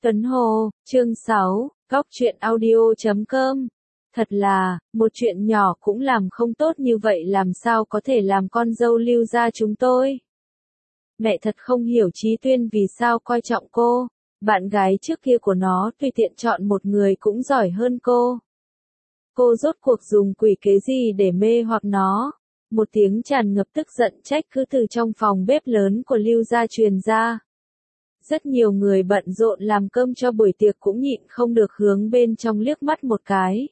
Tuấn Hồ, chương 6, góc truyện audio.com. Thật là, một chuyện nhỏ cũng làm không tốt như vậy làm sao có thể làm con dâu Lưu gia chúng tôi. Mẹ thật không hiểu Chí Tuyên vì sao coi trọng cô, bạn gái trước kia của nó tùy tiện chọn một người cũng giỏi hơn cô. Cô rốt cuộc dùng quỷ kế gì để mê hoặc nó? Một tiếng tràn ngập tức giận trách cứ từ trong phòng bếp lớn của Lưu gia truyền ra. Rất nhiều người bận rộn làm cơm cho buổi tiệc cũng nhịn không được hướng bên trong liếc mắt một cái.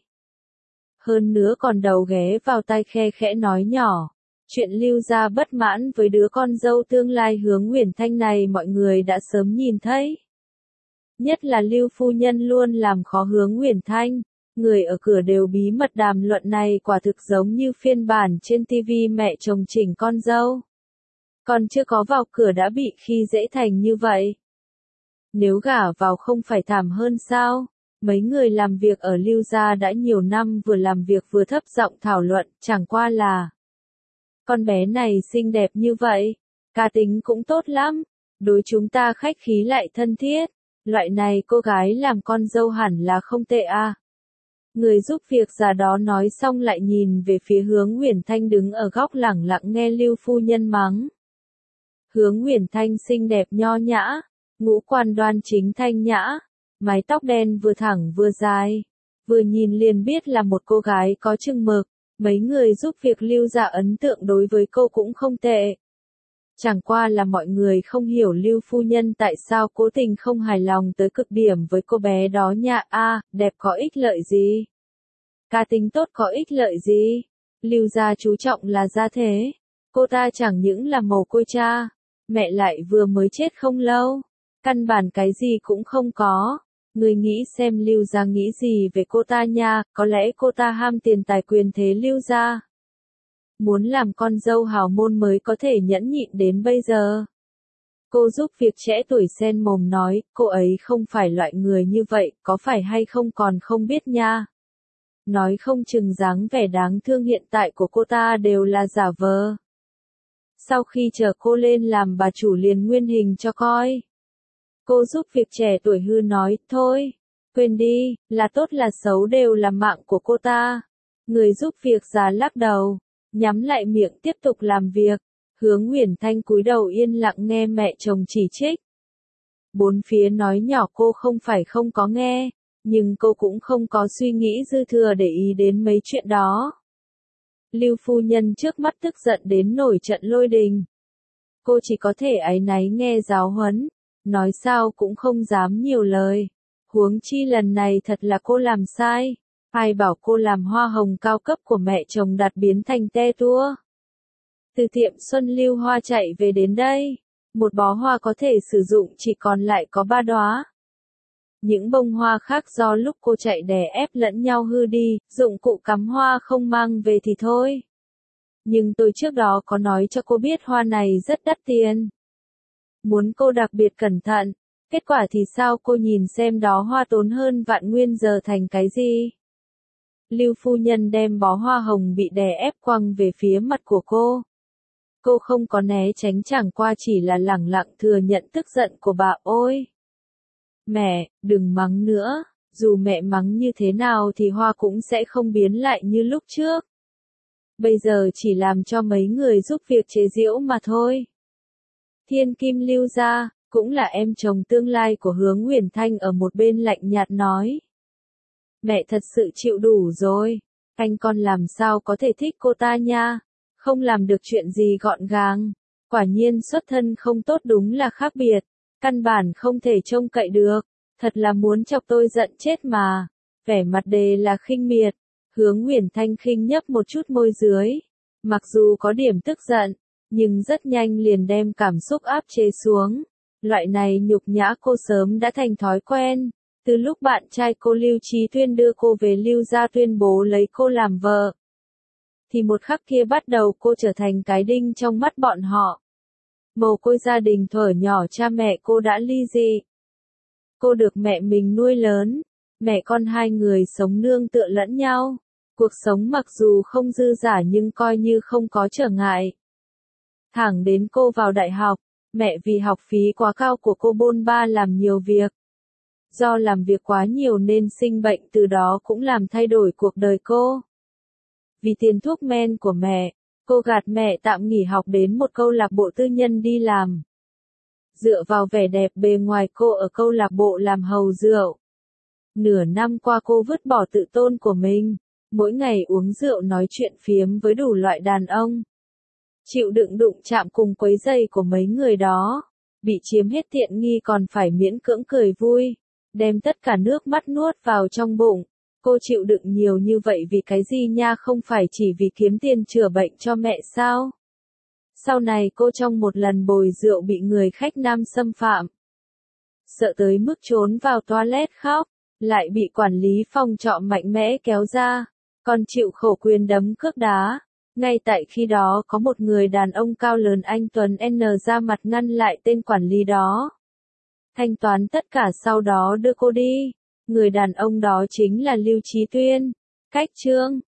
Hơn nữa còn đầu ghé vào tai khe khẽ nói nhỏ. Chuyện Lưu gia bất mãn với đứa con dâu tương lai Hướng Uyển Thanh này mọi người đã sớm nhìn thấy. Nhất là Lưu phu nhân luôn làm khó Hướng Uyển Thanh. Người ở cửa đều bí mật đàm luận này quả thực giống như phiên bản trên TV mẹ chồng chỉnh con dâu. Còn chưa có vào cửa đã bị khi dễ thành như vậy. Nếu gả vào không phải thảm hơn sao? Mấy người làm việc ở Lưu gia đã nhiều năm vừa làm việc vừa thấp giọng thảo luận, chẳng qua là con bé này xinh đẹp như vậy, cá tính cũng tốt lắm, đối chúng ta khách khí lại thân thiết, loại này cô gái làm con dâu hẳn là không tệ à. Người giúp việc già đó nói xong lại nhìn về phía Hướng Uyển Thanh đứng ở góc lẳng lặng nghe Lưu phu nhân mắng. Hướng Uyển Thanh xinh đẹp nho nhã, ngũ quan đoan chính thanh nhã, mái tóc đen vừa thẳng vừa dài, vừa nhìn liền biết là một cô gái có chừng mực, mấy người giúp việc Lưu gia ấn tượng đối với cô cũng không tệ. Chẳng qua là mọi người không hiểu Lưu phu nhân tại sao cố tình không hài lòng tới cực điểm với cô bé đó nha. Đẹp có ích lợi gì? Cá tính tốt có ích lợi gì? Lưu gia chú trọng là gia thế. Cô ta chẳng những là mồ côi cha, mẹ lại vừa mới chết không lâu. Căn bản cái gì cũng không có. Người nghĩ xem Lưu gia nghĩ gì về cô ta nha, có lẽ cô ta ham tiền tài quyền thế Lưu gia. Muốn làm con dâu hào môn mới có thể nhẫn nhịn đến bây giờ. Cô giúp việc trẻ tuổi sen mồm nói, cô ấy không phải loại người như vậy, có phải hay không còn không biết nha. Nói không chừng dáng vẻ đáng thương hiện tại của cô ta đều là giả vờ. Sau khi chờ cô lên làm bà chủ liền nguyên hình cho coi. Cô giúp việc trẻ tuổi hư nói, thôi, quên đi, là tốt là xấu đều là mạng của cô ta. Người giúp việc già lắc đầu, nhắm lại miệng tiếp tục làm việc. Hướng Uyển Thanh cúi đầu yên lặng nghe mẹ chồng chỉ trích. Bốn phía nói nhỏ cô không phải không có nghe, nhưng cô cũng không có suy nghĩ dư thừa để ý đến mấy chuyện đó. Lưu phu nhân trước mắt tức giận đến nổi trận lôi đình. Cô chỉ có thể áy náy nghe giáo huấn, nói sao cũng không dám nhiều lời. Huống chi lần này thật là cô làm sai. Ai bảo cô làm hoa hồng cao cấp của mẹ chồng đặt biến thành te tua. Từ tiệm Xuân Lưu Hoa chạy về đến đây. Một bó hoa có thể sử dụng chỉ còn lại có 3 đóa. Những bông hoa khác do lúc cô chạy đè ép lẫn nhau hư đi, dụng cụ cắm hoa không mang về thì thôi. Nhưng tôi trước đó có nói cho cô biết hoa này rất đắt tiền. Muốn cô đặc biệt cẩn thận, kết quả thì sao cô nhìn xem đó hoa tốn hơn vạn nguyên giờ thành cái gì? Lưu phu nhân đem bó hoa hồng bị đè ép quăng về phía mặt của cô. Cô không có né tránh chẳng qua chỉ là lẳng lặng thừa nhận tức giận của bà. Ôi! Mẹ, đừng mắng nữa, dù mẹ mắng như thế nào thì hoa cũng sẽ không biến lại như lúc trước. Bây giờ chỉ làm cho mấy người giúp việc chế giễu mà thôi. Thiên Kim Lưu gia, cũng là em chồng tương lai của Hướng Uyển Thanh ở một bên lạnh nhạt nói. Mẹ thật sự chịu đủ rồi, anh con làm sao có thể thích cô ta nha, không làm được chuyện gì gọn gàng, quả nhiên xuất thân không tốt đúng là khác biệt, căn bản không thể trông cậy được, thật là muốn chọc tôi giận chết mà, vẻ mặt đề là khinh miệt, Hướng Uyển Thanh khinh nhấp một chút môi dưới, mặc dù có điểm tức giận, nhưng rất nhanh liền đem cảm xúc áp chế xuống, loại này nhục nhã cô sớm đã thành thói quen. Từ lúc bạn trai cô Lưu Chí Tuyên đưa cô về Lưu gia tuyên bố lấy cô làm vợ, thì một khắc kia bắt đầu cô trở thành cái đinh trong mắt bọn họ. Mồ côi gia đình thuở nhỏ cha mẹ cô đã ly dị. Cô được mẹ mình nuôi lớn, mẹ con hai người sống nương tựa lẫn nhau. Cuộc sống mặc dù không dư dả nhưng coi như không có trở ngại. Thẳng đến cô vào đại học, mẹ vì học phí quá cao của cô bôn ba làm nhiều việc. Do làm việc quá nhiều nên sinh bệnh, từ đó cũng làm thay đổi cuộc đời cô. Vì tiền thuốc men của mẹ, cô gạt mẹ tạm nghỉ học đến một câu lạc bộ tư nhân đi làm. Dựa vào vẻ đẹp bề ngoài cô ở câu lạc bộ làm hầu rượu. Nửa năm qua cô vứt bỏ tự tôn của mình, mỗi ngày uống rượu nói chuyện phiếm với đủ loại đàn ông. Chịu đựng đụng chạm cùng quấy rầy của mấy người đó, bị chiếm hết tiện nghi còn phải miễn cưỡng cười vui, đem tất cả nước mắt nuốt vào trong bụng. Cô chịu đựng nhiều như vậy vì cái gì nha, không phải chỉ vì kiếm tiền chữa bệnh cho mẹ sao? Sau này cô trong một lần bồi rượu bị người khách nam xâm phạm. Sợ tới mức trốn vào toilet khóc, lại bị quản lý phòng trọ mạnh mẽ kéo ra, còn chịu khổ quyền đấm cước đá. Ngay tại khi đó có một người đàn ông cao lớn anh Tuấn N ra mặt ngăn lại tên quản lý đó. Thanh toán tất cả sau đó đưa cô đi. Người đàn ông đó chính là Lưu Chí Tuyên. Cách chương